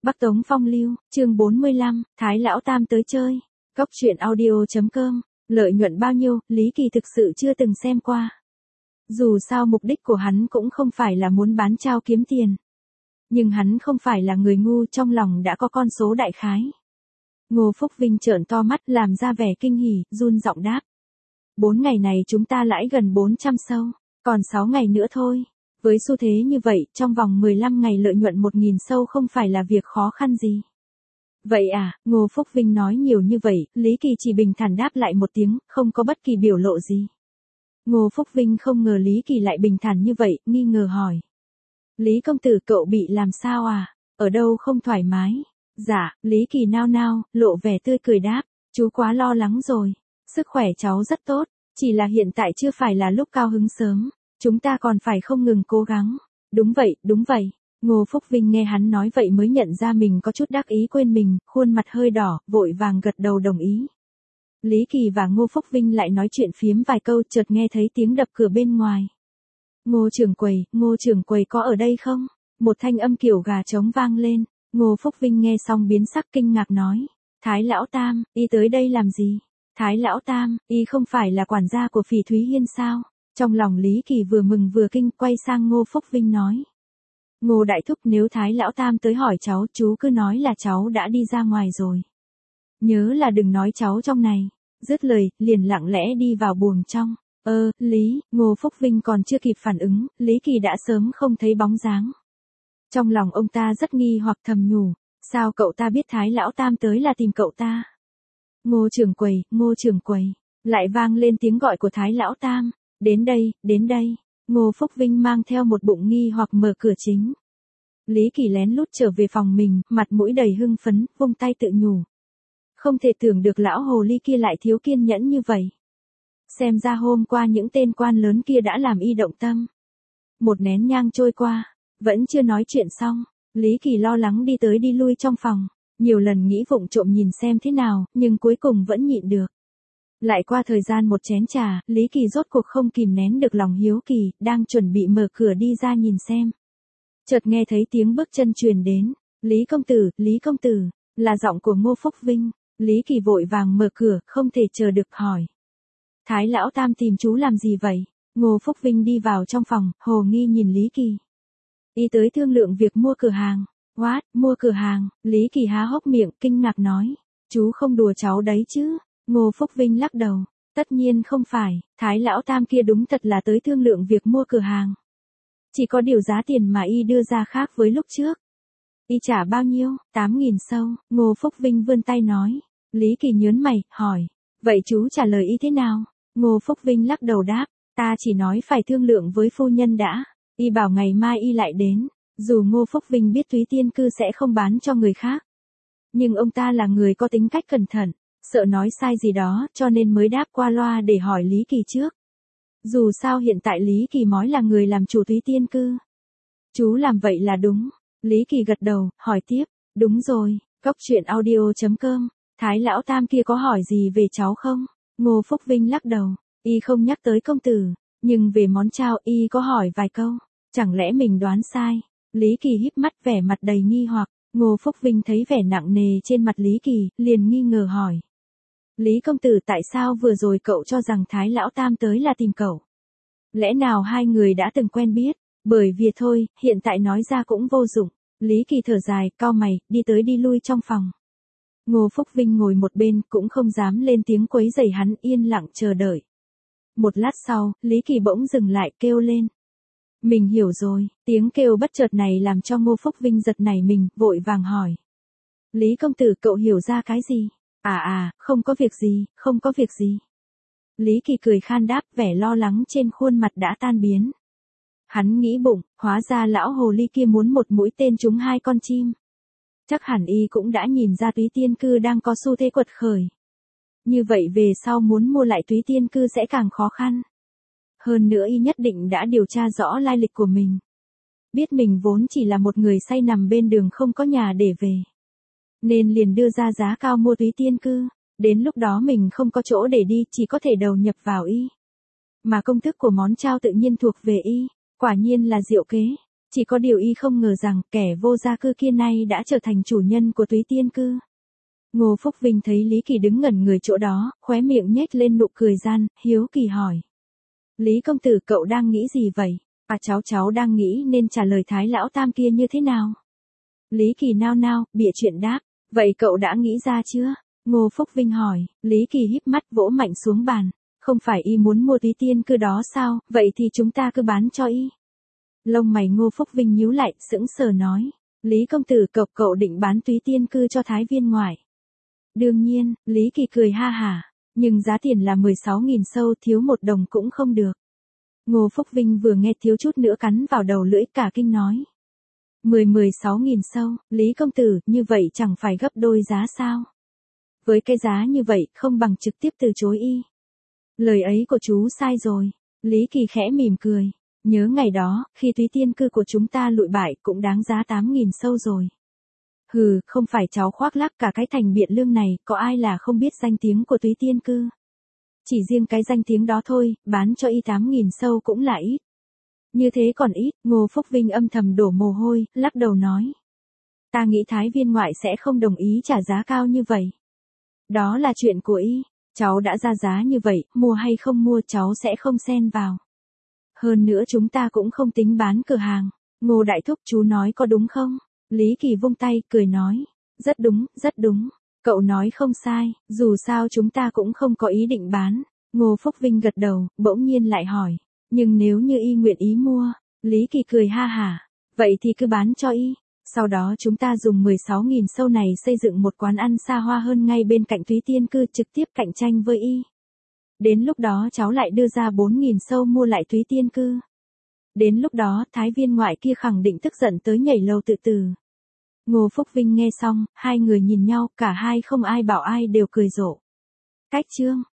Bắc Tống Phong Lưu, chương 45, Thái Lão Tam tới chơi. Góc truyện audio.com, lợi nhuận bao nhiêu, Lý Kỳ thực sự chưa từng xem qua. Dù sao mục đích của hắn cũng không phải là muốn bán trao kiếm tiền. Nhưng hắn không phải là người ngu, trong lòng đã có con số đại khái. Ngô Phúc Vinh trợn to mắt làm ra vẻ kinh hỉ, run giọng đáp. 4 ngày này chúng ta lãi gần 400 sâu, còn 6 ngày nữa thôi. Với xu thế như vậy, trong vòng 15 ngày lợi nhuận 1.000 sâu không phải là việc khó khăn gì. Vậy à, Ngô Phúc Vinh nói nhiều như vậy, Lý Kỳ chỉ bình thản đáp lại một tiếng, không có bất kỳ biểu lộ gì. Ngô Phúc Vinh không ngờ Lý Kỳ lại bình thản như vậy, nghi ngờ hỏi. Lý công tử cậu bị làm sao à, ở đâu không thoải mái? Dạ, Lý Kỳ nao nao, lộ vẻ tươi cười đáp, chú quá lo lắng rồi, sức khỏe cháu rất tốt, chỉ là hiện tại chưa phải là lúc cao hứng sớm. Chúng ta còn phải không ngừng cố gắng. Đúng vậy. Ngô Phúc Vinh nghe hắn nói vậy mới nhận ra mình có chút đắc ý quên mình, khuôn mặt hơi đỏ, vội vàng gật đầu đồng ý. Lý Kỳ và Ngô Phúc Vinh lại nói chuyện phiếm vài câu, chợt nghe thấy tiếng đập cửa bên ngoài. Ngô trưởng quầy có ở đây không? Một thanh âm kiểu gà trống vang lên. Ngô Phúc Vinh nghe xong biến sắc kinh ngạc nói. Thái Lão Tam, y tới đây làm gì? Thái Lão Tam, y không phải là quản gia của Phỉ Thúy Hiên sao? Trong lòng Lý Kỳ vừa mừng vừa kinh, quay sang Ngô Phúc Vinh nói. Ngô Đại Thúc, nếu Thái Lão Tam tới hỏi cháu, chú cứ nói là cháu đã đi ra ngoài rồi. Nhớ là đừng nói cháu trong này. Dứt lời, liền lặng lẽ đi vào buồng trong. Ngô Phúc Vinh còn chưa kịp phản ứng, Lý Kỳ đã sớm không thấy bóng dáng. Trong lòng ông ta rất nghi hoặc thầm nhủ, sao cậu ta biết Thái Lão Tam tới là tìm cậu ta? Ngô trưởng quầy, lại vang lên tiếng gọi của Thái Lão Tam. Đến đây, Ngô Phúc Vinh mang theo một bụng nghi hoặc mở cửa chính. Lý Kỳ lén lút trở về phòng mình, mặt mũi đầy hưng phấn, vung tay tự nhủ. Không thể tưởng được lão hồ ly kia lại thiếu kiên nhẫn như vậy. Xem ra hôm qua những tên quan lớn kia đã làm y động tâm. Một nén nhang trôi qua, vẫn chưa nói chuyện xong, Lý Kỳ lo lắng đi tới đi lui trong phòng, nhiều lần nghĩ vụng trộm nhìn xem thế nào, nhưng cuối cùng vẫn nhịn được. Lại qua thời gian một chén trà, Lý Kỳ rốt cuộc không kìm nén được lòng hiếu kỳ, đang chuẩn bị mở cửa đi ra nhìn xem. Chợt nghe thấy tiếng bước chân truyền đến. Lý công tử, là giọng của Ngô Phúc Vinh. Lý Kỳ vội vàng mở cửa, không thể chờ được hỏi. Thái Lão Tam tìm chú làm gì vậy? Ngô Phúc Vinh đi vào trong phòng, hồ nghi nhìn Lý Kỳ. Y tới thương lượng việc mua cửa hàng. What, mua cửa hàng? Lý Kỳ há hốc miệng, kinh ngạc nói. Chú không đùa cháu đấy chứ? Ngô Phúc Vinh lắc đầu. Tất nhiên không phải, Thái Lão Tam kia đúng thật là tới thương lượng việc mua cửa hàng. Chỉ có điều giá tiền mà y đưa ra khác với lúc trước. Y trả bao nhiêu? 8.000 sâu, Ngô Phúc Vinh vươn tay nói. Lý Kỳ nhớn mày, hỏi. Vậy chú trả lời y thế nào? Ngô Phúc Vinh lắc đầu đáp. Ta chỉ nói phải thương lượng với phu nhân đã. Y bảo ngày mai y lại đến. Dù Ngô Phúc Vinh biết Thúy Tiên Cư sẽ không bán cho người khác. Nhưng ông ta là người có tính cách cẩn thận. Sợ nói sai gì đó, cho nên mới đáp qua loa để hỏi Lý Kỳ trước. Dù sao hiện tại Lý Kỳ mới là người làm chủ Thúy Tiên Cư. Chú làm vậy là đúng. Lý Kỳ gật đầu, hỏi tiếp. Đúng rồi, góc truyện audio.com. Thái Lão Tam kia có hỏi gì về cháu không? Ngô Phúc Vinh lắc đầu. Y không nhắc tới công tử. Nhưng về món trao y có hỏi vài câu. Chẳng lẽ mình đoán sai? Lý Kỳ híp mắt vẻ mặt đầy nghi hoặc. Ngô Phúc Vinh thấy vẻ nặng nề trên mặt Lý Kỳ, liền nghi ngờ hỏi. Lý công tử, tại sao vừa rồi cậu cho rằng Thái Lão Tam tới là tìm cậu? Lẽ nào hai người đã từng quen biết? Bởi vì thôi, hiện tại nói ra cũng vô dụng. Lý Kỳ thở dài, cau mày, đi tới đi lui trong phòng. Ngô Phúc Vinh ngồi một bên, cũng không dám lên tiếng quấy rầy hắn, yên lặng chờ đợi. Một lát sau, Lý Kỳ bỗng dừng lại, kêu lên. Mình hiểu rồi, tiếng kêu bất chợt này làm cho Ngô Phúc Vinh giật nảy mình, vội vàng hỏi. Lý công tử, cậu hiểu ra cái gì? Không có việc gì. Lý Kỳ cười khan đáp, vẻ lo lắng trên khuôn mặt đã tan biến. Hắn nghĩ bụng, hóa ra lão hồ ly kia muốn một mũi tên trúng 2 con chim. Chắc hẳn y cũng đã nhìn ra Thúy Tiên Cư đang có xu thế quật khởi. Như vậy về sau muốn mua lại Thúy Tiên Cư sẽ càng khó khăn. Hơn nữa y nhất định đã điều tra rõ lai lịch của mình. Biết mình vốn chỉ là một người say nằm bên đường không có nhà để về. Nên liền đưa ra giá cao mua Thúy Tiên Cư. Đến lúc đó mình không có chỗ để đi, chỉ có thể đầu nhập vào y. Mà công thức của món trao tự nhiên thuộc về y. Quả nhiên là diệu kế. Chỉ có điều y không ngờ rằng kẻ vô gia cư kia nay đã trở thành chủ nhân của Túy Tiên Cư. Ngô Phúc Vinh thấy Lý Kỳ đứng ngẩn người chỗ đó, khóe miệng nhếch lên nụ cười gian, hiếu kỳ hỏi. Lý công tử, cậu đang nghĩ gì vậy? À, cháu đang nghĩ nên trả lời Thái lão tam kia như thế nào? Lý Kỳ nao nao, bịa chuyện đáp. Vậy cậu đã nghĩ ra chưa? Ngô Phúc Vinh hỏi. Lý Kỳ híp mắt vỗ mạnh xuống bàn. Không phải y muốn mua Túy Tiên Cư đó sao, vậy thì chúng ta cứ bán cho y. Lông mày Ngô Phúc Vinh nhíu lại, sững sờ nói. Lý công tử, cậu định bán Túy Tiên Cư cho Thái viên ngoại. Đương nhiên, Lý Kỳ cười ha hả. Nhưng giá tiền là 16.000 sâu, thiếu một đồng cũng không được. Ngô Phúc Vinh vừa nghe thiếu chút nữa cắn vào đầu lưỡi, cả kinh nói. 16.000 sâu, Lý công tử, như vậy chẳng phải gấp đôi giá sao? Với cái giá như vậy, không bằng trực tiếp từ chối y. Lời ấy của chú sai rồi. Lý Kỳ khẽ mỉm cười. Nhớ ngày đó, khi Túy Tiên Cư của chúng ta lụi bại cũng đáng giá 8.000 sâu rồi. Hừ, không phải cháu khoác lác, cả cái thành Biện Lương này, có ai là không biết danh tiếng của Túy Tiên Cư. Chỉ riêng cái danh tiếng đó thôi, bán cho y 8.000 sâu cũng là ít. Như thế còn ít, Ngô Phúc Vinh âm thầm đổ mồ hôi, lắc đầu nói. Ta nghĩ Thái viên ngoại sẽ không đồng ý trả giá cao như vậy. Đó là chuyện của y, cháu đã ra giá như vậy, mua hay không mua cháu sẽ không xen vào. Hơn nữa chúng ta cũng không tính bán cửa hàng. Ngô đại thúc, chú nói có đúng không? Lý Kỳ vung tay, cười nói. Rất đúng, rất đúng. Cậu nói không sai, dù sao chúng ta cũng không có ý định bán. Ngô Phúc Vinh gật đầu, bỗng nhiên lại hỏi. Nhưng nếu như y nguyện ý mua, Lý Kỳ cười ha hả. Vậy thì cứ bán cho y. Sau đó chúng ta dùng 16.000 sâu này xây dựng một quán ăn xa hoa hơn ngay bên cạnh Túy Tiên Cư, trực tiếp cạnh tranh với y. Đến lúc đó cháu lại đưa ra 4.000 sâu mua lại Túy Tiên Cư. Đến lúc đó Thái viên ngoại kia khẳng định tức giận tới nhảy lầu tự tử. Ngô Phúc Vinh nghe xong, hai người nhìn nhau, cả hai không ai bảo ai đều cười rộ. Cách chương